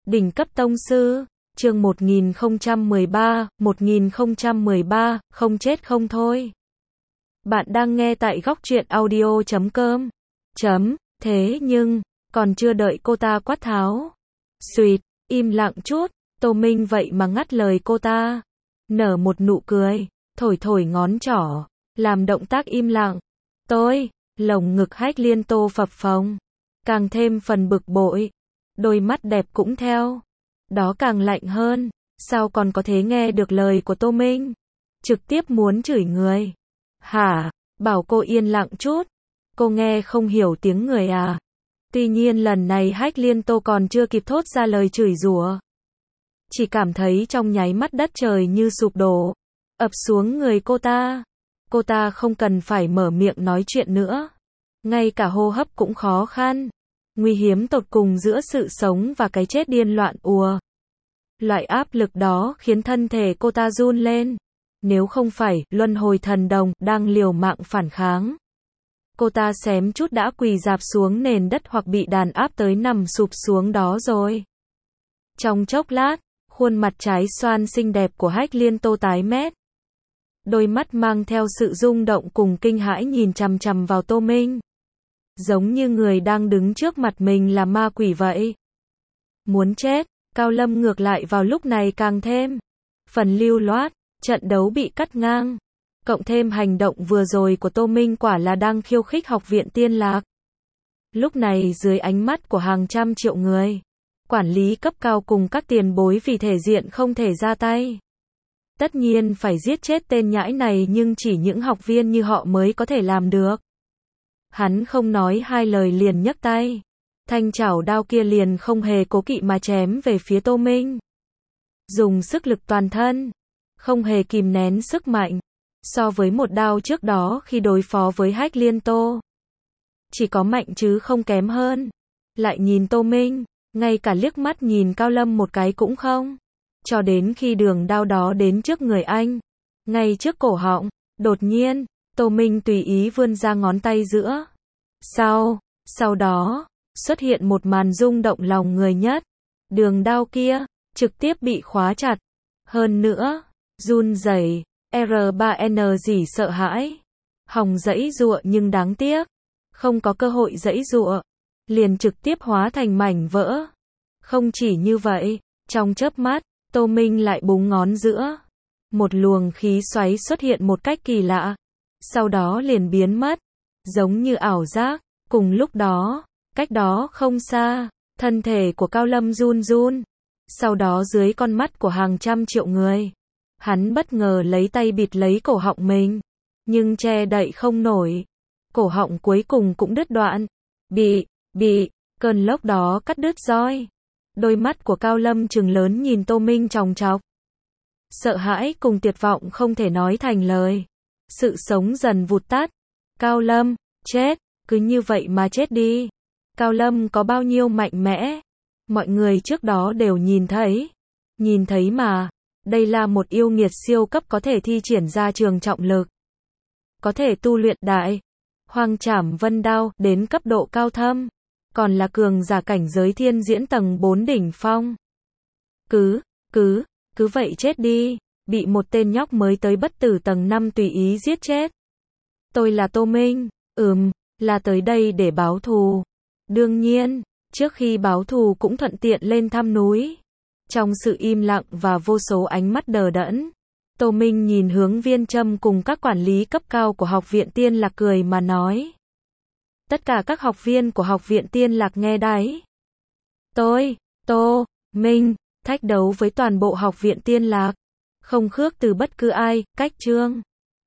Đỉnh cấp tông sư, chương 1013, không chết không thôi. Bạn đang nghe tại góc truyện audio.com. Thế nhưng, còn chưa đợi cô ta quát tháo. Xuyệt, im lặng chút, Tô Minh vậy mà ngắt lời cô ta. Nở một nụ cười, thổi thổi ngón trỏ, làm động tác im lặng. Lồng ngực Hách Liên Tô phập phồng, càng thêm phần bực bội. Đôi mắt đẹp cũng theo đó càng lạnh hơn. Sao còn có thể nghe được lời của Tô Minh? Trực tiếp muốn chửi người. Hả? Bảo cô yên lặng chút. Cô nghe không hiểu tiếng người à? Tuy nhiên lần này Hách Liên Tô còn chưa kịp thốt ra lời chửi rủa, chỉ cảm thấy trong nháy mắt đất trời như sụp đổ, ập xuống người cô ta. Cô ta không cần phải mở miệng nói chuyện nữa. Ngay cả hô hấp cũng khó khăn. Nguy hiểm tột cùng giữa sự sống và cái chết điên loạn ùa. Loại áp lực đó khiến thân thể cô ta run lên. Nếu không phải luân hồi thần đồng đang liều mạng phản kháng, cô ta xém chút đã quỳ rạp xuống nền đất hoặc bị đàn áp tới nằm sụp xuống đó rồi. Trong chốc lát, khuôn mặt trái xoan xinh đẹp của Hách Liên Tô tái mét. Đôi mắt mang theo sự rung động cùng kinh hãi nhìn chằm chằm vào Tô Minh. Giống như người đang đứng trước mặt mình là ma quỷ vậy. Muốn chết, Cao Lâm ngược lại vào lúc này càng thêm phần lưu loát, trận đấu bị cắt ngang. Cộng thêm hành động vừa rồi của Tô Minh quả là đang khiêu khích Học viện Tiên Lạc. Lúc này dưới ánh mắt của hàng trăm triệu người, quản lý cấp cao cùng các tiền bối vì thể diện không thể ra tay. Tất nhiên phải giết chết tên nhãi này, nhưng chỉ những học viên như họ mới có thể làm được. Hắn không nói hai lời liền nhấc tay. Thanh chảo đao kia liền không hề cố kỵ mà chém về phía Tô Minh. Dùng sức lực toàn thân, không hề kìm nén sức mạnh. So với một đao trước đó khi đối phó với Hách Liên Tô, chỉ có mạnh chứ không kém hơn. Lại nhìn Tô Minh, ngay cả liếc mắt nhìn Cao Lâm một cái cũng không. Cho đến khi đường đao đó đến trước người anh, ngay trước cổ họng, đột nhiên, Tô Minh tùy ý vươn ra ngón tay giữa. Sau đó, xuất hiện một màn rung động lòng người nhất. Đường đao kia, trực tiếp bị khóa chặt. Hơn nữa, run rẩy, R3N gì sợ hãi. Hòng giãy giụa nhưng đáng tiếc, không có cơ hội giãy giụa, liền trực tiếp hóa thành mảnh vỡ. Không chỉ như vậy, trong chớp mắt, Tô Minh lại búng ngón giữa. Một luồng khí xoáy xuất hiện một cách kỳ lạ, sau đó liền biến mất, giống như ảo giác. Cùng lúc đó, cách đó không xa, thân thể của Cao Lâm run run. Sau đó dưới con mắt của hàng trăm triệu người, hắn bất ngờ lấy tay bịt lấy cổ họng mình, nhưng che đậy không nổi. Cổ họng cuối cùng cũng đứt đoạn. Bị cơn lốc đó cắt đứt roi. Đôi mắt của Cao Lâm trừng lớn nhìn Tô Minh chòng chọc. Sợ hãi cùng tuyệt vọng không thể nói thành lời. Sự sống dần vụt tắt. Cao Lâm, chết, cứ như vậy mà chết đi. Cao Lâm có bao nhiêu mạnh mẽ, mọi người trước đó đều nhìn thấy. Nhìn thấy mà, đây là một yêu nghiệt siêu cấp có thể thi triển ra trường trọng lực. Có thể tu luyện đại Hoang Trảm Vân Đao đến cấp độ cao thâm. Còn là cường giả cảnh giới thiên diễn tầng 4 đỉnh phong. Cứ vậy chết đi, bị một tên nhóc mới tới bất tử tầng 5 tùy ý giết chết. Tôi là Tô Minh, là tới đây để báo thù. Đương nhiên, trước khi báo thù cũng thuận tiện lên thăm núi. Trong sự im lặng và vô số ánh mắt đờ đẫn, Tô Minh nhìn hướng Viên Trâm cùng các quản lý cấp cao của Học viện Tiên Lạc cười mà nói. Tất cả các học viên của Học viện Tiên Lạc nghe đấy. Tô Minh, thách đấu với toàn bộ Học viện Tiên Lạc. Không khước từ bất cứ ai, cách chương.